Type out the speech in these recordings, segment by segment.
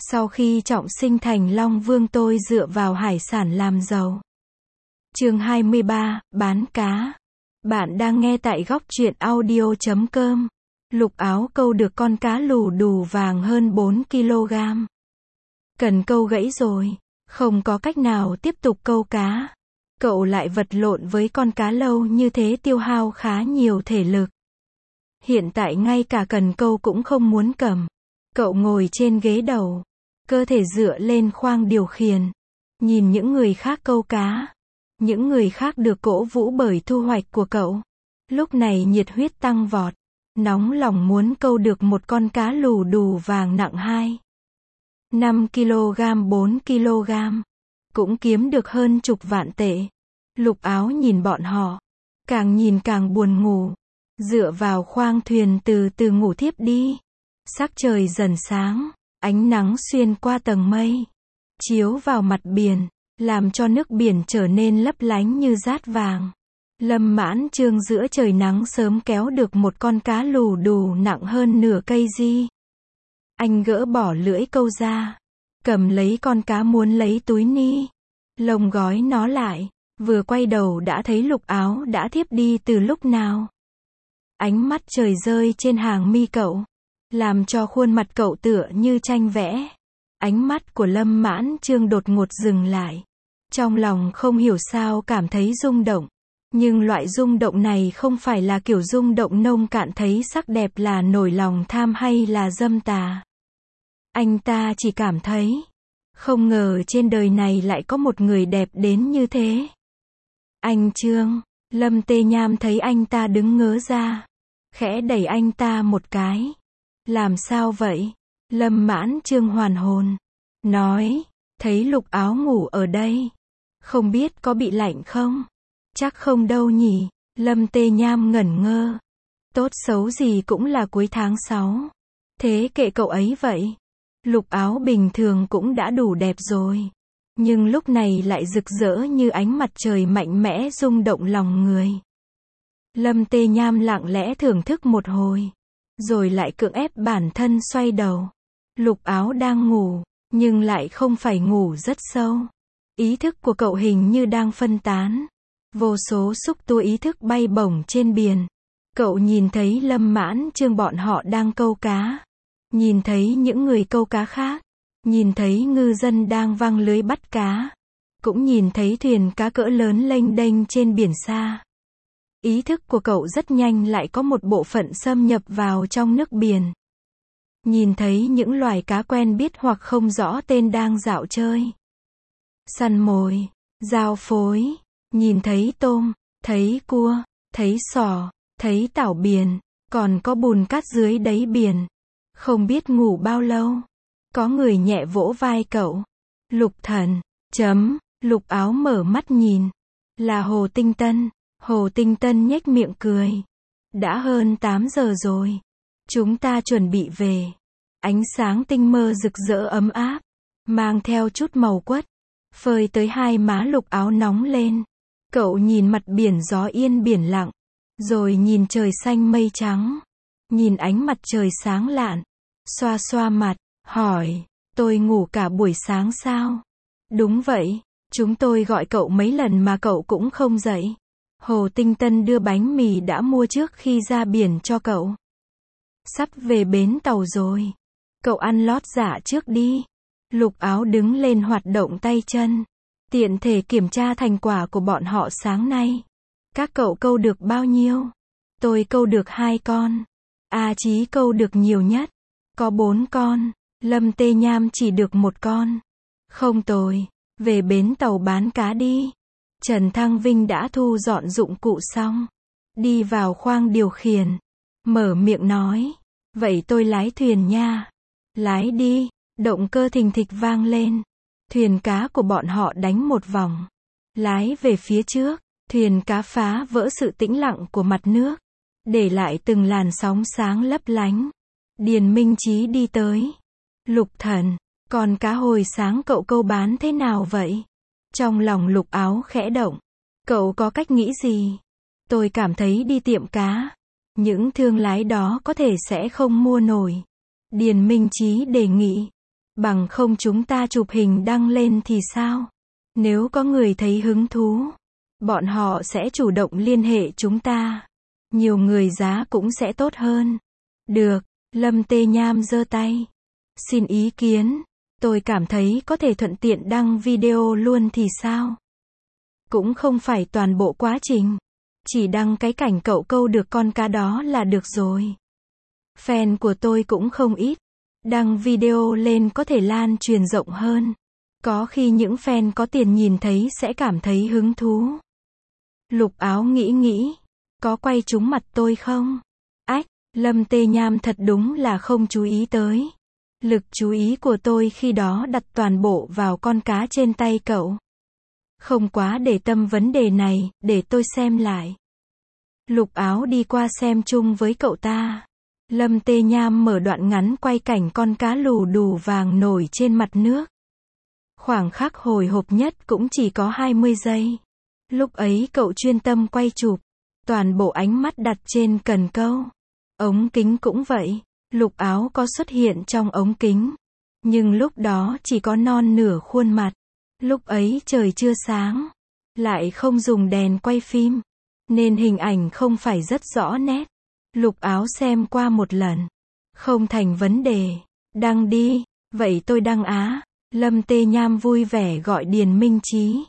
Sau khi trọng sinh thành Long Vương tôi dựa vào hải sản làm giàu. Chương 23, bán cá. Bạn đang nghe tại góc truyện audio.com. Lục Áo câu được con cá lù đù vàng hơn 4 kg. Cần câu gãy rồi, không có cách nào tiếp tục câu cá. Cậu lại vật lộn với con cá lâu như thế tiêu hao khá nhiều thể lực. Hiện tại ngay cả cần câu cũng không muốn cầm. Cậu ngồi trên ghế đầu, cơ thể dựa lên khoang điều khiển, nhìn những người khác câu cá. Những người khác được cổ vũ bởi thu hoạch của cậu. Lúc này nhiệt huyết tăng vọt, nóng lòng muốn câu được một con cá lù đù vàng nặng 5 kg 4 kg. Cũng kiếm được hơn chục vạn tệ. Lục Áo nhìn bọn họ, càng nhìn càng buồn ngủ. Dựa vào khoang thuyền từ từ ngủ thiếp đi. Sắc trời dần sáng, ánh nắng xuyên qua tầng mây, chiếu vào mặt biển, làm cho nước biển trở nên lấp lánh như dát vàng. Lâm Mãn Trương giữa trời nắng sớm kéo được một con cá lù đù nặng hơn nửa cây di. Anh gỡ bỏ lưỡi câu ra, cầm lấy con cá muốn lấy túi ni lông gói nó lại, vừa quay đầu đã thấy Lục Áo đã thiếp đi từ lúc nào. Ánh mắt trời rơi trên hàng mi cậu, làm cho khuôn mặt cậu tựa như tranh vẽ. Ánh mắt của Lâm Mãn Trương đột ngột dừng lại. Trong lòng không hiểu sao cảm thấy rung động. Nhưng loại rung động này không phải là kiểu rung động nông cạn thấy sắc đẹp là nổi lòng tham hay là dâm tà. Anh ta chỉ cảm thấy, không ngờ trên đời này lại có một người đẹp đến như thế. Anh Trương, Lâm Tê Nham thấy anh ta đứng ngớ ra, khẽ đẩy anh ta một cái. Làm sao vậy? Lâm Mãn Trương hoàn hồn, nói, thấy Lục Áo ngủ ở đây, không biết có bị lạnh không? Chắc không đâu nhỉ. Lâm Tê Nham ngẩn ngơ. Tốt xấu gì cũng là cuối tháng 6. Thế kệ cậu ấy vậy. Lục Áo bình thường cũng đã đủ đẹp rồi, nhưng lúc này lại rực rỡ như ánh mặt trời mạnh mẽ rung động lòng người. Lâm Tê Nham lặng lẽ thưởng thức một hồi, rồi lại cưỡng ép bản thân xoay đầu. Lục Áo đang ngủ, nhưng lại không phải ngủ rất sâu. Ý thức của cậu hình như đang phân tán. Vô số xúc tua ý thức bay bổng trên biển. Cậu nhìn thấy Lâm Mãn Trương bọn họ đang câu cá. Nhìn thấy những người câu cá khác. Nhìn thấy ngư dân đang văng lưới bắt cá. Cũng nhìn thấy thuyền cá cỡ lớn lênh đênh trên biển xa. Ý thức của cậu rất nhanh lại có một bộ phận xâm nhập vào trong nước biển. Nhìn thấy những loài cá quen biết hoặc không rõ tên đang dạo chơi. Săn mồi, giao phối, nhìn thấy tôm, thấy cua, thấy sò, thấy tảo biển, còn có bùn cát dưới đáy biển. Không biết ngủ bao lâu. Có người nhẹ vỗ vai cậu. Lục Thần, Lục Áo mở mắt nhìn. Là Hồ Tinh Tân. Hồ Tinh Tân nhếch miệng cười. Đã hơn 8 giờ rồi. Chúng ta chuẩn bị về. Ánh sáng tinh mơ rực rỡ ấm áp, mang theo chút màu quất, phơi tới hai má Lục Áo nóng lên. Cậu nhìn mặt biển gió yên biển lặng, rồi nhìn trời xanh mây trắng, nhìn ánh mặt trời sáng lạn, xoa xoa mặt, hỏi, tôi ngủ cả buổi sáng sao? Đúng vậy, chúng tôi gọi cậu mấy lần mà cậu cũng không dậy. Hồ Tinh Tân đưa bánh mì đã mua trước khi ra biển cho cậu. Sắp về bến tàu rồi. Cậu ăn lót dạ trước đi. Lục Áo đứng lên hoạt động tay chân, tiện thể kiểm tra thành quả của bọn họ sáng nay. Các cậu câu được bao nhiêu? Tôi câu được 2 con. A Chí câu được nhiều nhất, có 4 con. Lâm Tê Nham chỉ được 1 con. Không tồi, về bến tàu bán cá đi. Trần Thăng Vinh đã thu dọn dụng cụ xong, đi vào khoang điều khiển, mở miệng nói, vậy tôi lái thuyền nha. Lái đi. Động cơ thình thịch vang lên. Thuyền cá của bọn họ đánh một vòng, lái về phía trước. Thuyền cá phá vỡ sự tĩnh lặng của mặt nước, để lại từng làn sóng sáng lấp lánh. Điền Minh Chí đi tới. Lục Thần, còn cá hồi sáng cậu câu bán thế nào vậy? Trong lòng Lục Áo khẽ động. Cậu có cách nghĩ gì? Tôi cảm thấy đi tiệm cá, những thương lái đó có thể sẽ không mua nổi. Điền Minh Chí đề nghị. Bằng không chúng ta chụp hình đăng lên thì sao? Nếu có người thấy hứng thú, bọn họ sẽ chủ động liên hệ chúng ta. Nhiều người giá cũng sẽ tốt hơn. Được, Lâm Tê Nham giơ tay. Xin ý kiến, tôi cảm thấy có thể thuận tiện đăng video luôn thì sao? Cũng không phải toàn bộ quá trình. Chỉ đăng cái cảnh cậu câu được con cá đó là được rồi. Fan của tôi cũng không ít. Đăng video lên có thể lan truyền rộng hơn. Có khi những fan có tiền nhìn thấy sẽ cảm thấy hứng thú. Lục Áo nghĩ, có quay trúng mặt tôi không? Ách, Lâm Tê Nham thật đúng là không chú ý tới. Lực chú ý của tôi khi đó đặt toàn bộ vào con cá trên tay cậu. Không quá để tâm vấn đề này, để tôi xem lại. Lục Áo đi qua xem chung với cậu ta. Lâm Tê Nham mở đoạn ngắn quay cảnh con cá lù đù vàng nổi trên mặt nước. Khoảng khắc hồi hộp nhất cũng chỉ có 20 giây. Lúc ấy cậu chuyên tâm quay chụp. Toàn bộ ánh mắt đặt trên cần câu. Ống kính cũng vậy. Lục Áo có xuất hiện trong ống kính. Nhưng lúc đó chỉ có non nửa khuôn mặt. Lúc ấy trời chưa sáng. Lại không dùng đèn quay phim. Nên hình ảnh không phải rất rõ nét. Lục Áo xem qua một lần. Không thành vấn đề. Đăng đi. Vậy tôi đăng á. Lâm Tê Nham vui vẻ gọi Điền Minh Chí.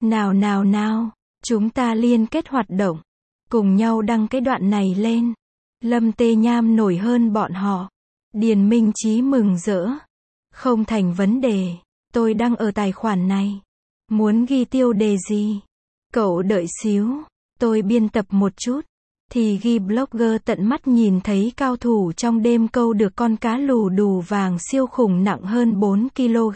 Nào. Chúng ta liên kết hoạt động. Cùng nhau đăng cái đoạn này lên. Lâm Tê Nham nổi hơn bọn họ. Điền Minh Chí mừng rỡ. Không thành vấn đề. Tôi đăng ở tài khoản này. Muốn ghi tiêu đề gì? Cậu đợi xíu. Tôi biên tập một chút. Thì ghi blogger tận mắt nhìn thấy cao thủ trong đêm câu được con cá lù đù vàng siêu khủng nặng hơn 4 kg.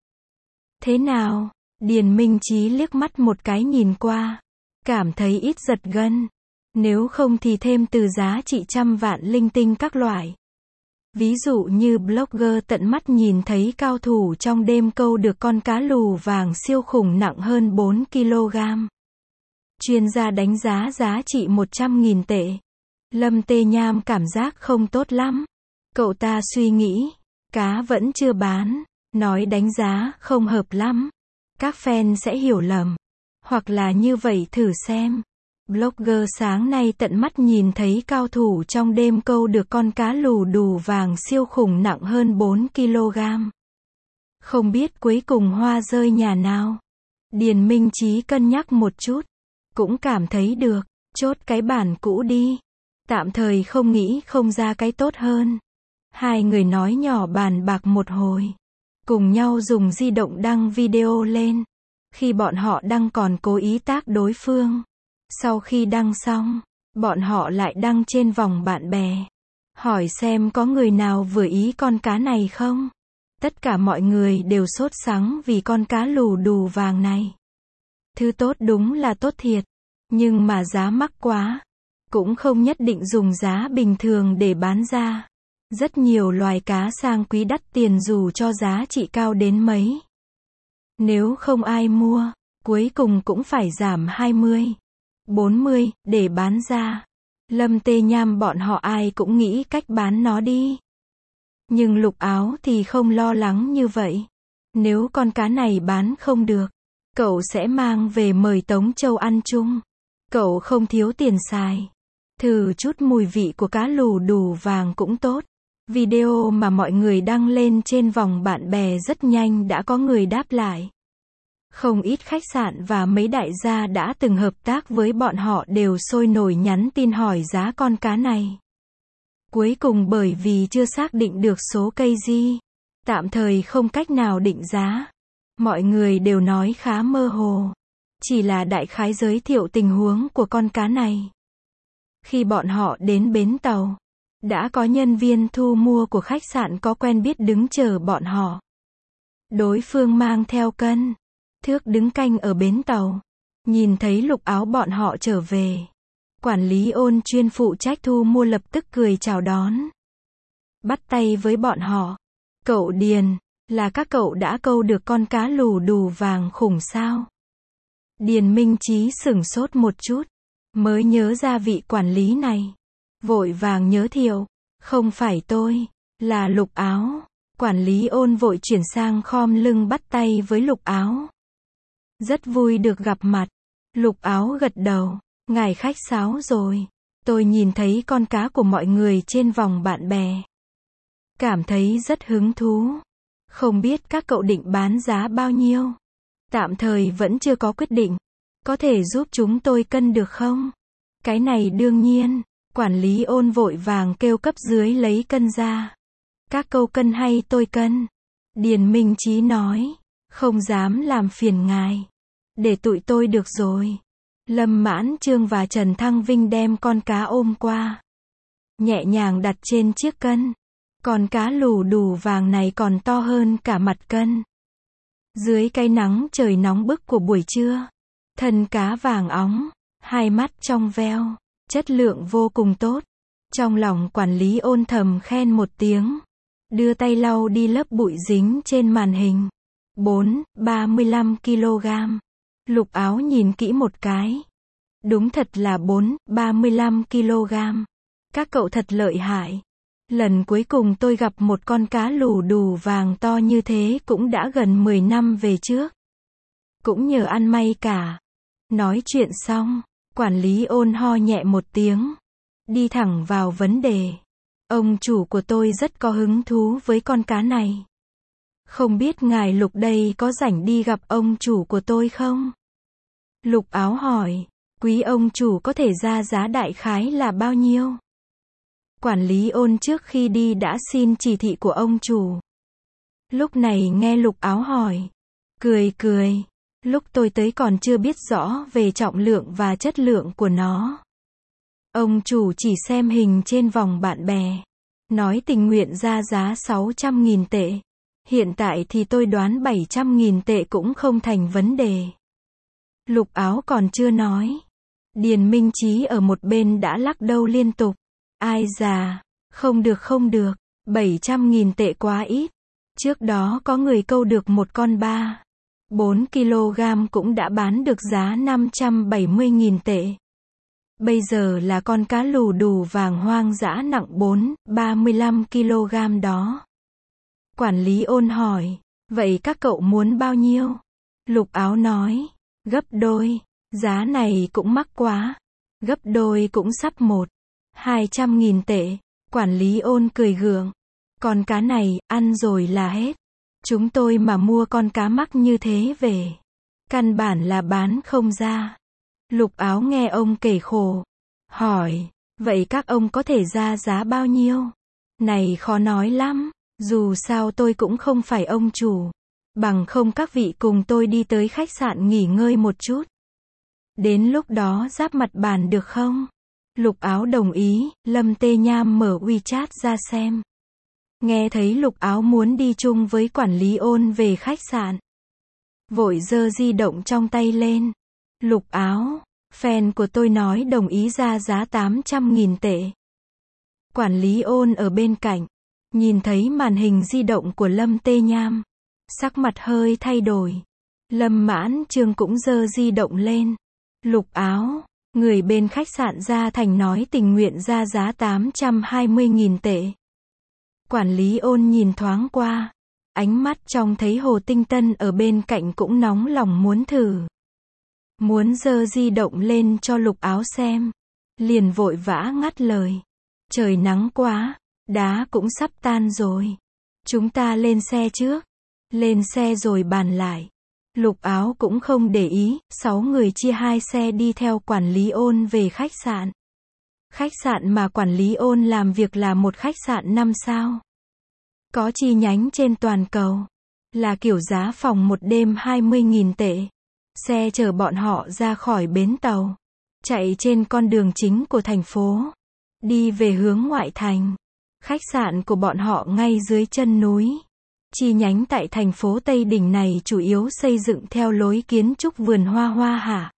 Thế nào? Điền Minh Chí liếc mắt một cái nhìn qua. Cảm thấy ít giật gân. Nếu không thì thêm từ giá trị trăm vạn linh tinh các loại. Ví dụ như blogger tận mắt nhìn thấy cao thủ trong đêm câu được con cá lù vàng siêu khủng nặng hơn 4 kg. Chuyên gia đánh giá giá trị 100.000 tệ. Lâm Tê Nham cảm giác không tốt lắm. Cậu ta suy nghĩ, cá vẫn chưa bán, nói đánh giá không hợp lắm. Các fan sẽ hiểu lầm. Hoặc là như vậy thử xem. Blogger sáng nay tận mắt nhìn thấy cao thủ trong đêm câu được con cá lù đù vàng siêu khủng nặng hơn 4 kg. Không biết cuối cùng hoa rơi nhà nào. Điền Minh Chí cân nhắc một chút. Cũng cảm thấy được, chốt cái bản cũ đi. Tạm thời không nghĩ không ra cái tốt hơn. Hai người nói nhỏ bàn bạc một hồi. Cùng nhau dùng di động đăng video lên. Khi bọn họ đăng còn cố ý tag đối phương. Sau khi đăng xong, bọn họ lại đăng trên vòng bạn bè. Hỏi xem có người nào vừa ý con cá này không? Tất cả mọi người đều sốt sắng vì con cá lù đù vàng này. Thứ tốt đúng là tốt thiệt. Nhưng mà giá mắc quá. Cũng không nhất định dùng giá bình thường để bán ra. Rất nhiều loài cá sang quý đắt tiền dù cho giá trị cao đến mấy. Nếu không ai mua, cuối cùng cũng phải giảm 20, 40 để bán ra. Lâm Tê Nham bọn họ ai cũng nghĩ cách bán nó đi. Nhưng Lục Áo thì không lo lắng như vậy. Nếu con cá này bán không được, cậu sẽ mang về mời Tống Châu ăn chung. Cậu không thiếu tiền xài. Thử chút mùi vị của cá lù đù vàng cũng tốt. Video mà mọi người đăng lên trên vòng bạn bè rất nhanh đã có người đáp lại. Không ít khách sạn và mấy đại gia đã từng hợp tác với bọn họ đều sôi nổi nhắn tin hỏi giá con cá này. Cuối cùng bởi vì chưa xác định được số KG, tạm thời không cách nào định giá. Mọi người đều nói khá mơ hồ. Chỉ là đại khái giới thiệu tình huống của con cá này. Khi bọn họ đến bến tàu, đã có nhân viên thu mua của khách sạn có quen biết đứng chờ bọn họ. Đối phương mang theo cân, thước đứng canh ở bến tàu. Nhìn thấy Lục Áo bọn họ trở về. Quản lý Ôn chuyên phụ trách thu mua lập tức cười chào đón. Bắt tay với bọn họ. Cậu Điền, là các cậu đã câu được con cá lù đù vàng khủng sao? Điền Minh Chí sửng sốt một chút. Mới nhớ ra vị quản lý này. Vội vàng nhớ thiệu. Không phải tôi, là Lục Áo. Quản lý Ôn vội chuyển sang khom lưng bắt tay với Lục Áo. Rất vui được gặp mặt. Lục Áo gật đầu. Ngài khách sáo rồi. Tôi nhìn thấy con cá của mọi người trên vòng bạn bè. Cảm thấy rất hứng thú. Không biết các cậu định bán giá bao nhiêu? Tạm thời vẫn chưa có quyết định. Có thể giúp chúng tôi cân được không? Cái này đương nhiên. Quản lý Ôn vội vàng kêu cấp dưới lấy cân ra. Các cậu cân hay tôi cân? Điền Minh Chí nói. Không dám làm phiền ngài. Để tụi tôi được rồi. Lâm Mãn Trương và Trần Thăng Vinh đem con cá ôm qua. Nhẹ nhàng đặt trên chiếc cân. Con cá lù đù vàng này còn to hơn cả mặt cân. Dưới cái nắng trời nóng bức của buổi trưa. Thân cá vàng óng. Hai mắt trong veo. Chất lượng vô cùng tốt. Trong lòng quản lý Ôn thầm khen một tiếng. Đưa tay lau đi lớp bụi dính trên màn hình. 35 kg. Lục Áo nhìn kỹ một cái. Đúng thật là 35 kg. Các cậu thật lợi hại. Lần cuối cùng tôi gặp một con cá lù đù vàng to như thế cũng đã gần 10 năm về trước. Cũng nhờ ăn may cả. Nói chuyện xong, quản lý Ôn ho nhẹ một tiếng. Đi thẳng vào vấn đề. Ông chủ của tôi rất có hứng thú với con cá này. Không biết ngài Lục đây có rảnh đi gặp ông chủ của tôi không? Lục Áo hỏi. Quý ông chủ có thể ra giá đại khái là bao nhiêu? Quản lý Ôn trước khi đi đã xin chỉ thị của ông chủ. Lúc này nghe Lục Áo hỏi. Cười. Lúc tôi tới còn chưa biết rõ về trọng lượng và chất lượng của nó. Ông chủ chỉ xem hình trên vòng bạn bè. Nói tình nguyện ra giá 600.000 tệ. Hiện tại thì tôi đoán 700.000 tệ cũng không thành vấn đề. Lục Áo còn chưa nói. Điền Minh Chí ở một bên đã lắc đầu liên tục. Ai già, không được, 700.000 tệ quá ít. Trước đó có người câu được một con 4 kg cũng đã bán được giá 570.000 tệ. Bây giờ là con cá lù đù vàng hoang dã nặng 35 kg đó. Quản lý Ôn hỏi, vậy các cậu muốn bao nhiêu? Lục Áo nói, gấp đôi, giá này cũng mắc quá. Gấp đôi cũng sắp 200.000 tệ. Quản lý Ôn cười gượng. Con cá này, ăn rồi là hết. Chúng tôi mà mua con cá mắc như thế về. Căn bản là bán không ra. Lục Áo nghe ông kể khổ. Hỏi, vậy các ông có thể ra giá bao nhiêu? Này khó nói lắm. Dù sao tôi cũng không phải ông chủ. Bằng không các vị cùng tôi đi tới khách sạn nghỉ ngơi một chút. Đến lúc đó giáp mặt bàn được không? Lục Áo đồng ý. Lâm Tê Nham mở WeChat ra xem. Nghe thấy Lục Áo muốn đi chung với quản lý Ôn về khách sạn. Vội giơ di động trong tay lên. Lục Áo, fan của tôi nói đồng ý ra giá 800.000 tệ. Quản lý Ôn ở bên cạnh. Nhìn thấy màn hình di động của Lâm Tê Nham. Sắc mặt hơi thay đổi. Lâm Mãn Trương cũng giơ di động lên. Lục Áo, người bên khách sạn Gia Thành nói tình nguyện ra giá 820.000 tệ. Quản lý Ôn nhìn thoáng qua. Ánh mắt trông thấy Hồ Tinh Tân ở bên cạnh cũng nóng lòng muốn thử. Muốn giơ di động lên cho Lục Áo xem. Liền vội vã ngắt lời. Trời nắng quá, đá cũng sắp tan rồi. Chúng ta lên xe trước. Lên xe rồi bàn lại. Lục Áo cũng không để ý, 6 người chia 2 xe đi theo quản lý Ôn về khách sạn. Khách sạn mà quản lý Ôn làm việc là một khách sạn 5 sao. Có chi nhánh trên toàn cầu. Là kiểu giá phòng một đêm 20.000 tệ. Xe chở bọn họ ra khỏi bến tàu. Chạy trên con đường chính của thành phố. Đi về hướng ngoại thành. Khách sạn của bọn họ ngay dưới chân núi. Chi nhánh tại thành phố Tây Đỉnh này chủ yếu xây dựng theo lối kiến trúc vườn hoa hoa hạ.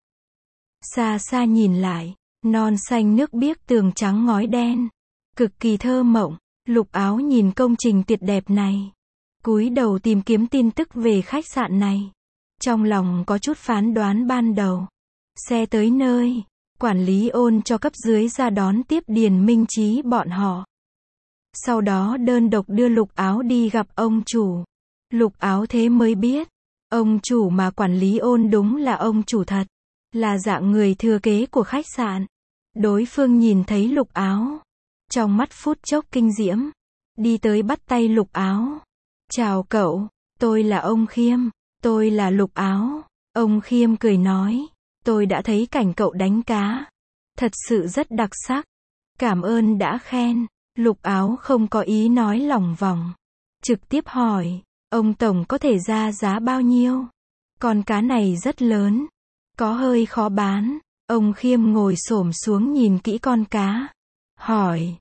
Xa xa nhìn lại, non xanh nước biếc tường trắng ngói đen. Cực kỳ thơ mộng. Lục Áo nhìn công trình tuyệt đẹp này. Cúi đầu tìm kiếm tin tức về khách sạn này. Trong lòng có chút phán đoán ban đầu. Xe tới nơi. Quản lý Ôn cho cấp dưới ra đón tiếp Điền Minh Chí bọn họ. Sau đó đơn độc đưa Lục Áo đi gặp ông chủ. Lục Áo thế mới biết, ông chủ mà quản lý Ôn đúng là ông chủ thật, là dạng người thừa kế của khách sạn. Đối phương nhìn thấy Lục Áo, trong mắt phút chốc kinh diễm, đi tới bắt tay Lục Áo. Chào cậu, tôi là ông Khiêm, tôi là Lục Áo. Ông Khiêm cười nói, tôi đã thấy cảnh cậu đánh cá, thật sự rất đặc sắc. Cảm ơn đã khen. Lục Áo không có ý nói lòng vòng, trực tiếp hỏi, ông tổng có thể ra giá bao nhiêu? Con cá này rất lớn, có hơi khó bán. Ông Khiêm ngồi xổm xuống nhìn kỹ con cá, hỏi,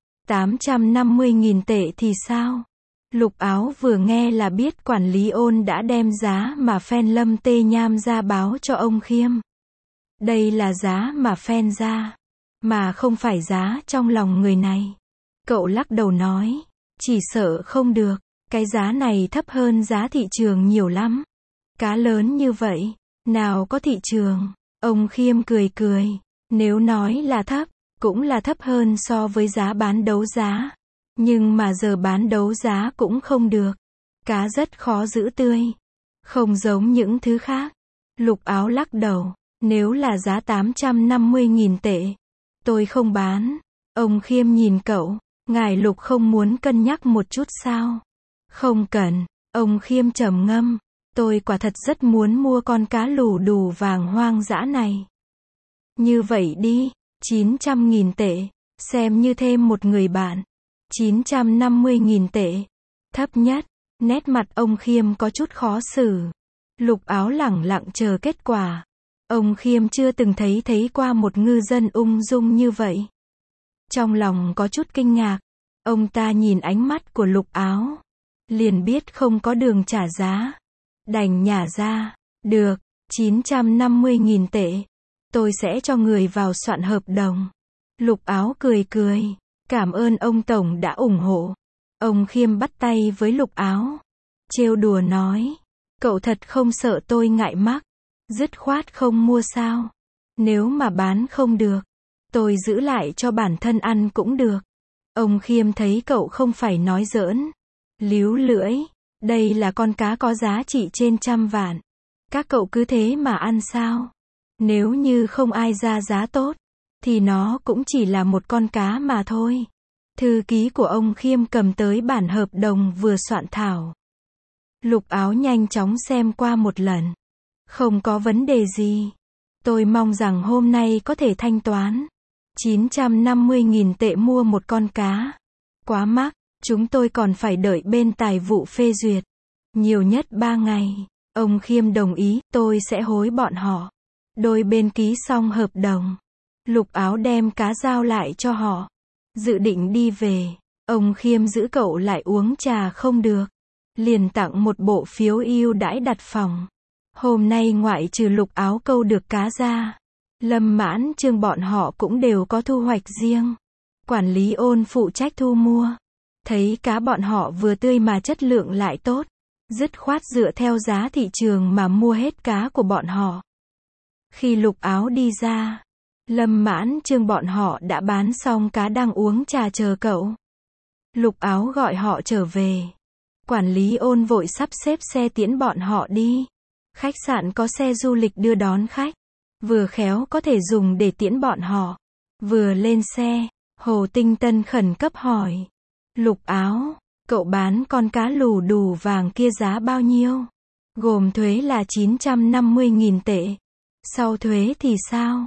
850.000 tệ thì sao? Lục Áo vừa nghe là biết quản lý Ôn đã đem giá mà fan Lâm Tê Nham ra báo cho ông Khiêm. Đây là giá mà fan ra, mà không phải giá trong lòng người này. Cậu lắc đầu nói, chỉ sợ không được, cái giá này thấp hơn giá thị trường nhiều lắm. Cá lớn như vậy, nào có thị trường? Ông Khiêm cười cười, nếu nói là thấp, cũng là thấp hơn so với giá bán đấu giá. Nhưng mà giờ bán đấu giá cũng không được. Cá rất khó giữ tươi, không giống những thứ khác. Lục Áo lắc đầu, nếu là giá 850.000 tệ, tôi không bán. Ông Khiêm nhìn cậu, ngài Lục không muốn cân nhắc một chút sao? Không cần. Ông Khiêm trầm ngâm, tôi quả thật rất muốn mua con cá lù đù vàng hoang dã này. Như vậy đi, 900.000 tệ, xem như thêm một người bạn. 950.000 tệ, thấp nhất. Nét mặt ông Khiêm có chút khó xử. Lục Áo lẳng lặng chờ kết quả. Ông Khiêm chưa từng thấy qua một ngư dân ung dung như vậy. Trong lòng có chút kinh ngạc, ông ta nhìn ánh mắt của Lục Áo, liền biết không có đường trả giá. Đành nhả ra, được, 950.000 tệ, tôi sẽ cho người vào soạn hợp đồng. Lục Áo cười cười, cảm ơn ông tổng đã ủng hộ. Ông Khiêm bắt tay với Lục Áo, trêu đùa nói, cậu thật không sợ tôi ngại mắc, dứt khoát không mua sao? Nếu mà bán không được, tôi giữ lại cho bản thân ăn cũng được. Ông Khiêm thấy cậu không phải nói giỡn, líu lưỡi, đây là con cá có giá trị trên 100 vạn. Các cậu cứ thế mà ăn sao? Nếu như không ai ra giá tốt, thì nó cũng chỉ là một con cá mà thôi. Thư ký của ông Khiêm cầm tới bản hợp đồng vừa soạn thảo. Lục Áo nhanh chóng xem qua một lần. Không có vấn đề gì. Tôi mong rằng hôm nay có thể thanh toán. 950.000 tệ mua một con cá. Quá mắc, chúng tôi còn phải đợi bên tài vụ phê duyệt. Nhiều nhất 3 ngày. Ông Khiêm đồng ý, tôi sẽ hối bọn họ. Đôi bên ký xong hợp đồng. Lục Áo đem cá giao lại cho họ. Dự định đi về. Ông Khiêm giữ cậu lại uống trà không được. Liền tặng một bộ phiếu ưu đãi đặt phòng. Hôm nay ngoại trừ Lục Áo câu được cá ra, Lâm Mãn Trương bọn họ cũng đều có thu hoạch riêng. Quản lý Ôn phụ trách thu mua. Thấy cá bọn họ vừa tươi mà chất lượng lại tốt, dứt khoát dựa theo giá thị trường mà mua hết cá của bọn họ. Khi Lục Áo đi ra, Lâm Mãn Trương bọn họ đã bán xong cá đang uống trà chờ cậu. Lục Áo gọi họ trở về. Quản lý Ôn vội sắp xếp xe tiễn bọn họ đi. Khách sạn có xe du lịch đưa đón khách, vừa khéo có thể dùng để tiễn bọn họ. Vừa lên xe, Hồ Tinh Tân khẩn cấp hỏi. Lục Áo, cậu bán con cá lù đù vàng kia giá bao nhiêu? Gồm thuế là 950.000 tệ. Sau thuế thì sao?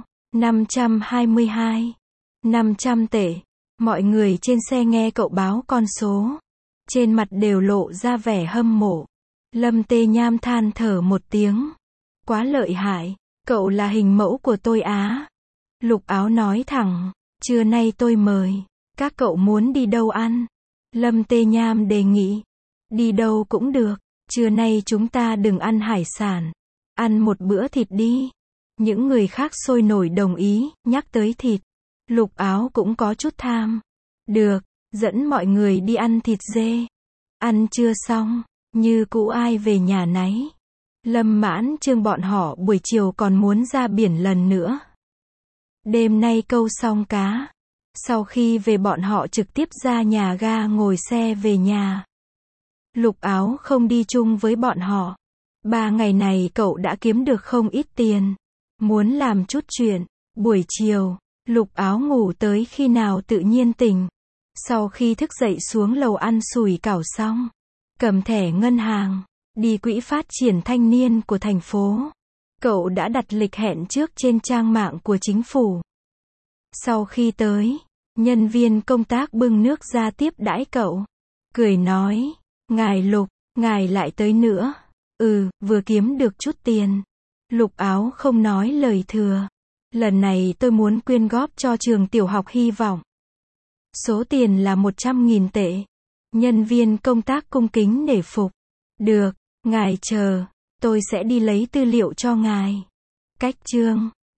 522. 500 tệ. Mọi người trên xe nghe cậu báo con số, trên mặt đều lộ ra vẻ hâm mộ. Lâm Tê Nham than thở một tiếng. Quá lợi hại, cậu là hình mẫu của tôi á. Lục Áo nói thẳng, trưa nay tôi mời, các cậu muốn đi đâu ăn? Lâm Tê Nham đề nghị, đi đâu cũng được, trưa nay chúng ta đừng ăn hải sản, ăn một bữa thịt đi. Những người khác sôi nổi đồng ý, nhắc tới thịt. Lục Áo cũng có chút tham. Được, dẫn mọi người đi ăn thịt dê. Ăn chưa xong, như cũ ai về nhà nấy. Lâm Mãn Trương bọn họ buổi chiều còn muốn ra biển lần nữa. Đêm nay câu xong cá, Sau khi về bọn họ trực tiếp ra nhà ga ngồi xe về nhà. Lục Áo không đi chung với bọn họ. 3 ngày này cậu đã kiếm được không ít tiền. Muốn làm chút chuyện. Buổi chiều, Lục Áo ngủ tới khi nào tự nhiên tỉnh. Sau khi thức dậy xuống lầu ăn sủi cảo xong, cầm thẻ ngân hàng, đi quỹ phát triển thanh niên của thành phố. Cậu đã đặt lịch hẹn trước trên trang mạng của chính phủ. Sau khi tới, nhân viên công tác bưng nước ra tiếp đãi cậu. Cười nói, ngài Lục, ngài lại tới nữa. Vừa kiếm được chút tiền. Lục Áo không nói lời thừa. Lần này tôi muốn quyên góp cho trường tiểu học hy vọng. Số tiền là 100.000 tệ. Nhân viên công tác cung kính nể phục. Được, ngài chờ, tôi sẽ đi lấy tư liệu cho ngài. Cách chương